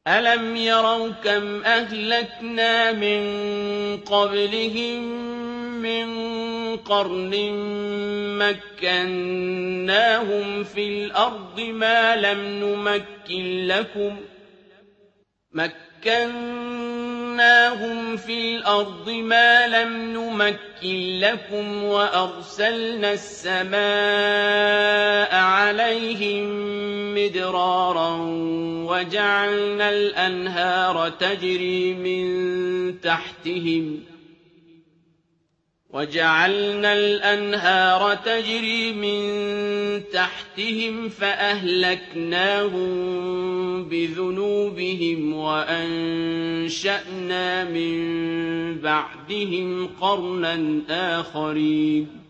أَلَمْ يَرَوْا كَمْ أَهْلَكْنَا مِن قَبْلِهِم مِّن قَرْنٍ مَّكَّنَّاهُمْ فِي الْأَرْضِ مَا لَمْ نُمَكِّن لَّكُمْ وَأَرْسَلْنَا السَّمَاءَ عَلَيْهِم مِّدْرَارًا وَجَعَلْنَا الْأَنْهَارَ تَجْرِي مِن تَحْتِهِمْ فَأَهْلَكْنَاهُم بِذُنُوبِهِمْ وَأَنشَأْنَا مِن بَعْدِهِمْ قَرْنًا آخَرِينَ